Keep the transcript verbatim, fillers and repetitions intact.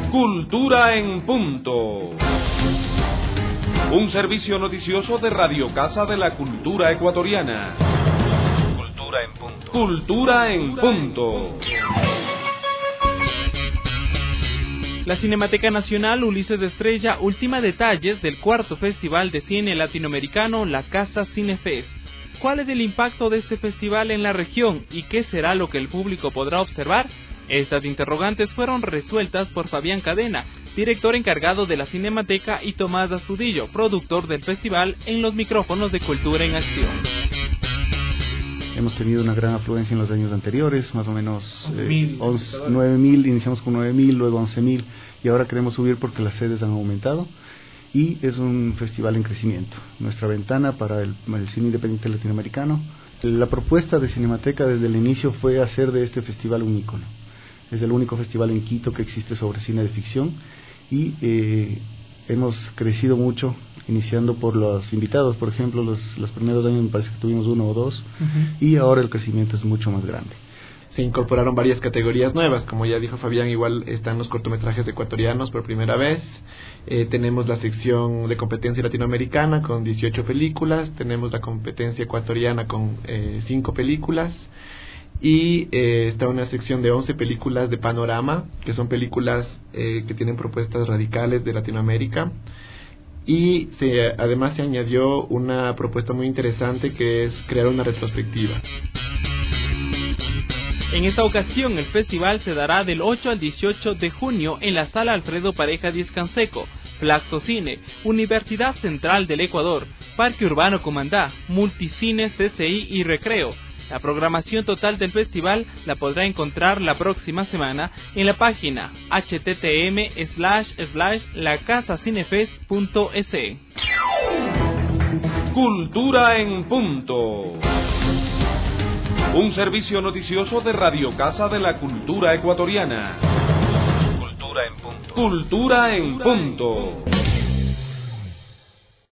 Cultura en punto. Un servicio noticioso de Radio Casa de la Cultura Ecuatoriana. Cultura en punto. Cultura en punto. La Cinemateca Nacional Ulises de Estrella ultima detalles del cuarto Festival de Cine Latinoamericano La Casa Cinefest. ¿Cuál es el impacto de este festival en la región y qué será lo que el público podrá observar? Estas interrogantes fueron resueltas por Fabián Cadena, director encargado de la Cinemateca, y Tomás Astudillo, productor del festival, en los micrófonos de Cultura en Acción. Hemos tenido una gran afluencia en los años anteriores, más o menos eh, nueve mil, iniciamos con nueve mil, luego once mil, y ahora queremos subir porque las sedes han aumentado, y es un festival en crecimiento. Nuestra ventana para el, el cine independiente latinoamericano. La propuesta de Cinemateca desde el inicio fue hacer de este festival un ícono. Es el único festival en Quito que existe sobre cine de ficción, y eh, hemos crecido mucho, iniciando por los invitados. Por ejemplo, los, los primeros años me parece que tuvimos uno o dos, uh-huh. y ahora el crecimiento es mucho más grande. Se incorporaron varias categorías nuevas, como ya dijo Fabián, igual están los cortometrajes ecuatorianos por primera vez, eh, tenemos la sección de competencia latinoamericana con dieciocho películas, tenemos la competencia ecuatoriana con eh, cinco películas, y eh, está una sección de once películas de panorama, que son películas eh, que tienen propuestas radicales de Latinoamérica, y se, además se añadió una propuesta muy interesante, que es crear una retrospectiva. En esta ocasión el festival se dará del ocho al dieciocho de junio en la Sala Alfredo Pareja Díez Canseco, Flaxo Cine, Universidad Central del Ecuador, Parque Urbano Comandá, Multicine C C I y Recreo. La programación total del festival la podrá encontrar la próxima semana en la página httm slash slash lacasacinefest.es. Cultura en punto. Un servicio noticioso de Radio Casa de la Cultura Ecuatoriana. Cultura en punto. Cultura en punto.